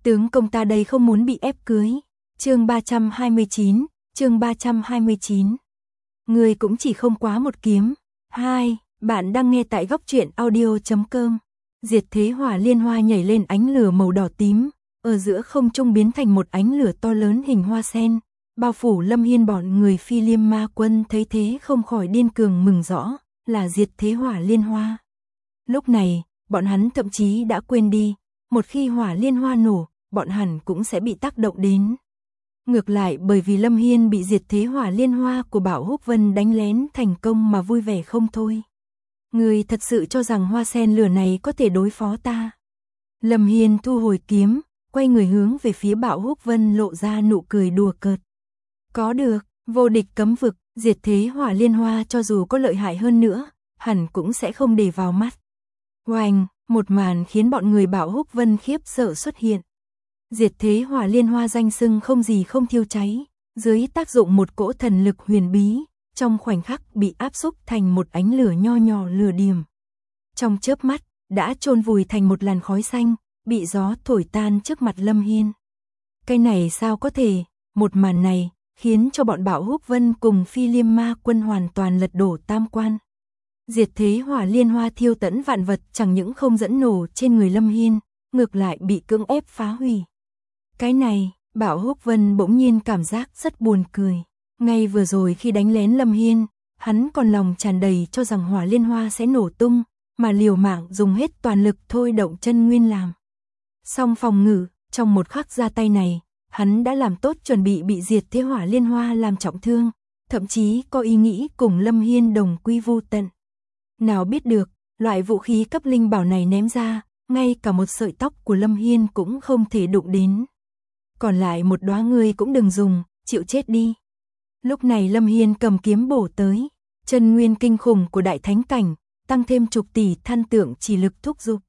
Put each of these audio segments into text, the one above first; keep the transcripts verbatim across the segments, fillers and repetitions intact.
Tướng công ta đây không muốn bị ép cưới. Chương ba trăm hai mươi chín, chương ba trăm hai mươi chín. Người cũng chỉ không quá một kiếm. Hai, bạn đang nghe tại góc truyện audio chấm com. Diệt thế hỏa liên hoa nhảy lên ánh lửa màu đỏ tím, ở giữa không trung biến thành một ánh lửa to lớn hình hoa sen, bao phủ Lâm Hiên bọn người Phi Liêm Ma Quân. Thấy thế không khỏi điên cường mừng rõ, là diệt thế hỏa liên hoa. Lúc này, bọn hắn thậm chí đã quên đi, một khi hỏa liên hoa nổ, bọn hắn cũng sẽ bị tác động đến. Ngược lại bởi vì Lâm Hiên bị diệt thế hỏa liên hoa của Bảo Húc Vân đánh lén thành công mà vui vẻ không thôi. Người thật sự cho rằng hoa sen lửa này có thể đối phó ta? Lâm Hiên thu hồi kiếm, quay người hướng về phía Bảo Húc Vân lộ ra nụ cười đùa cợt. Có được, vô địch cấm vực, diệt thế hỏa liên hoa cho dù có lợi hại hơn nữa, hẳn cũng sẽ không để vào mắt. Oanh, một màn khiến bọn người Bảo Húc Vân khiếp sợ xuất hiện. Diệt thế hỏa liên hoa danh xưng không gì không thiêu cháy, dưới tác dụng một cỗ thần lực huyền bí, trong khoảnh khắc bị áp xúc thành một ánh lửa nho nhỏ lửa điểm. Trong chớp mắt, đã chôn vùi thành một làn khói xanh, bị gió thổi tan trước mặt Lâm Hiên. Cái này sao có thể, một màn này, khiến cho bọn Bảo Húc Vân cùng Phi Liêm Ma Quân hoàn toàn lật đổ tam quan. Diệt thế hỏa liên hoa thiêu tẫn vạn vật chẳng những không dẫn nổ trên người Lâm Hiên, ngược lại bị cưỡng ép phá hủy. Cái này, Bảo Húc Vân bỗng nhiên cảm giác rất buồn cười. Ngay vừa rồi khi đánh lén Lâm Hiên, hắn còn lòng tràn đầy cho rằng hỏa liên hoa sẽ nổ tung, mà liều mạng dùng hết toàn lực thôi động chân nguyên làm. Song phòng ngự, trong một khắc ra tay này, hắn đã làm tốt chuẩn bị bị diệt thế hỏa liên hoa làm trọng thương, thậm chí có ý nghĩ cùng Lâm Hiên đồng quy vu tận. Nào biết được, loại vũ khí cấp linh bảo này ném ra, ngay cả một sợi tóc của Lâm Hiên cũng không thể đụng đến. Còn lại một đóa ngươi cũng đừng dùng, chịu chết đi. Lúc này Lâm Hiên cầm kiếm bổ tới, chân nguyên kinh khủng của đại thánh cảnh, tăng thêm chục tỷ than tượng chỉ lực thúc giục.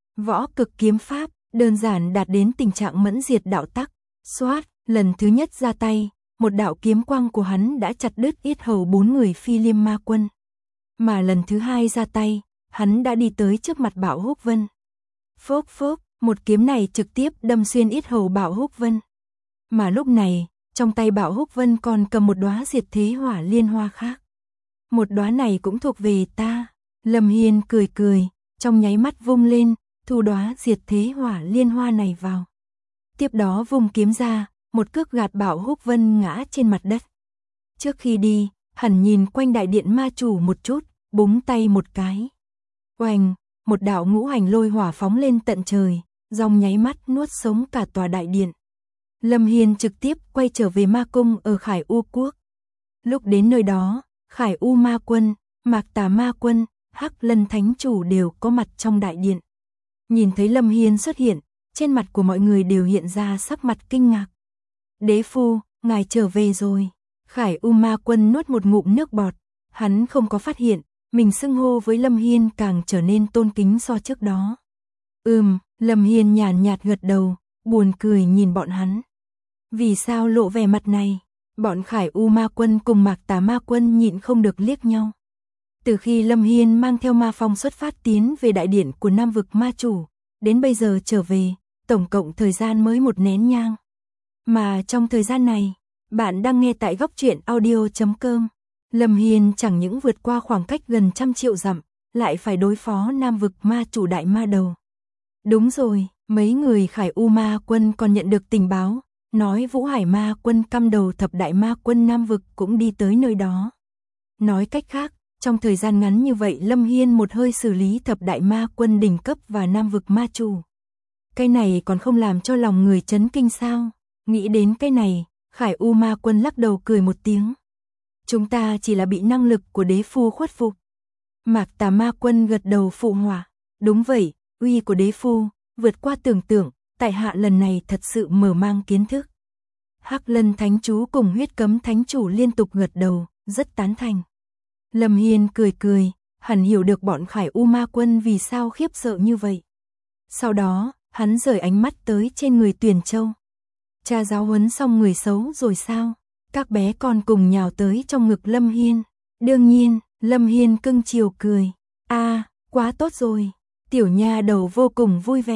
Võ cực kiếm pháp, đơn giản đạt đến tình trạng mẫn diệt đạo tắc. Xoát, lần thứ nhất ra tay, một đạo kiếm quang của hắn đã chặt đứt yết hầu bốn người Phi Liêm Ma Quân. Mà lần thứ hai ra tay, hắn đã đi tới trước mặt Bảo Húc Vân. Phốc phốc, một kiếm này trực tiếp đâm xuyên yết hầu Bảo Húc Vân. Mà lúc này, trong tay Bảo Húc Vân còn cầm một đóa diệt thế hỏa liên hoa khác. Một đóa này cũng thuộc về ta. Lâm Hiên cười cười, trong nháy mắt vung lên, thu đóa diệt thế hỏa liên hoa này vào. Tiếp đó vung kiếm ra, một cước gạt Bảo Húc Vân ngã trên mặt đất. Trước khi đi, hẳn nhìn quanh đại điện ma chủ một chút, búng tay một cái. Oanh, một đạo ngũ hành lôi hỏa phóng lên tận trời, dòng nháy mắt nuốt sống cả tòa đại điện. Lâm Hiên trực tiếp quay trở về ma cung ở Khải U Quốc. Lúc đến nơi đó, Khải U Ma Quân, Mạc Tà Ma Quân, Hắc Lân Thánh Chủ đều có mặt trong đại điện. Nhìn thấy Lâm Hiên xuất hiện, trên mặt của mọi người đều hiện ra sắc mặt kinh ngạc. Đế phu, ngài trở về rồi. Khải U Ma Quân nuốt một ngụm nước bọt, hắn không có phát hiện, mình xưng hô với Lâm Hiên càng trở nên tôn kính so trước đó. Ừm, Lâm Hiên nhàn nhạt gật đầu, buồn cười nhìn bọn hắn. Vì sao lộ vẻ mặt này? Bọn Khải U Ma Quân cùng Mạc Tà Ma Quân nhịn không được liếc nhau. Từ khi Lâm Hiên mang theo ma phong xuất phát tiến về đại điện của Nam vực ma chủ, đến bây giờ trở về, tổng cộng thời gian mới một nén nhang. Mà trong thời gian này, bạn đang nghe tại góc truyện audio chấm com. Lâm Hiên chẳng những vượt qua khoảng cách gần trăm triệu dặm, lại phải đối phó Nam vực ma chủ đại ma đầu. Đúng rồi, mấy người Khải U Ma Quân còn nhận được tình báo, nói Vũ Hải Ma Quân căm đầu thập đại ma quân Nam vực cũng đi tới nơi đó. Nói cách khác, trong thời gian ngắn như vậy Lâm Hiên một hơi xử lý thập đại ma quân đỉnh cấp và Nam vực ma chủ. Cái này còn không làm cho lòng người chấn kinh sao? Nghĩ đến cái này, Khải U Ma Quân lắc đầu cười một tiếng. Chúng ta chỉ là bị năng lực của đế phu khuất phục. Mạc Tà Ma Quân gật đầu phụ họa. Đúng vậy, uy của đế phu, vượt qua tưởng tượng, tại hạ lần này thật sự mở mang kiến thức. Hắc Lân Thánh Chú cùng Huyết Cấm Thánh Chủ liên tục gật đầu, rất tán thành. Lâm Hiên cười cười, hẳn hiểu được bọn Khải U Ma Quân vì sao khiếp sợ như vậy. Sau đó, hắn rời ánh mắt tới trên người Tuyền Châu. Cha giáo huấn xong người xấu rồi sao? Các bé con cùng nhào tới trong ngực Lâm Hiên. Đương nhiên, Lâm Hiên cưng chiều cười. A, à, quá tốt rồi. Tiểu nha đầu vô cùng vui vẻ.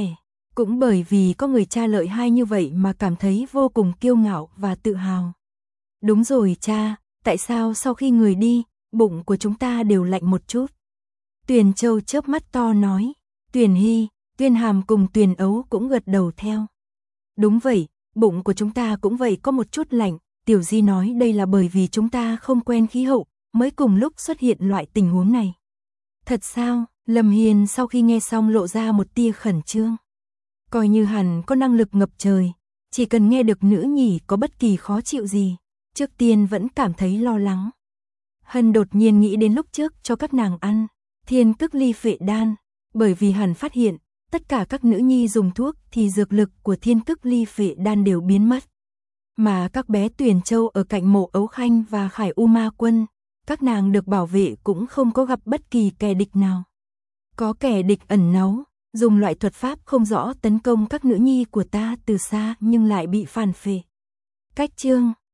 Cũng bởi vì có người cha lợi hại như vậy mà cảm thấy vô cùng kiêu ngạo và tự hào. Đúng rồi cha, tại sao sau khi người đi, bụng của chúng ta đều lạnh một chút? Tuyền Châu chớp mắt to nói. Tuyền Hy, Tuyên Hàm cùng Tuyền Ấu cũng gật đầu theo. Đúng vậy, bụng của chúng ta cũng vậy có một chút lạnh, Tiểu Di nói đây là bởi vì chúng ta không quen khí hậu, mới cùng lúc xuất hiện loại tình huống này. Thật sao? Lâm Hiên sau khi nghe xong lộ ra một tia khẩn trương. Coi như hẳn có năng lực ngập trời, chỉ cần nghe được nữ nhỉ có bất kỳ khó chịu gì, trước tiên vẫn cảm thấy lo lắng. Hân đột nhiên nghĩ đến lúc trước cho các nàng ăn Thiên Cức Ly Phệ Đan, bởi vì hẳn phát hiện, tất cả các nữ nhi dùng thuốc thì dược lực của Thiên Cức Ly Phệ Đan đều biến mất. Mà các bé Tuyền Châu ở cạnh Mộ Ấu Khanh và Khải U Ma Quân, các nàng được bảo vệ cũng không có gặp bất kỳ kẻ địch nào. Có kẻ địch ẩn náu, dùng loại thuật pháp không rõ tấn công các nữ nhi của ta từ xa nhưng lại bị phản phệ. Cách chương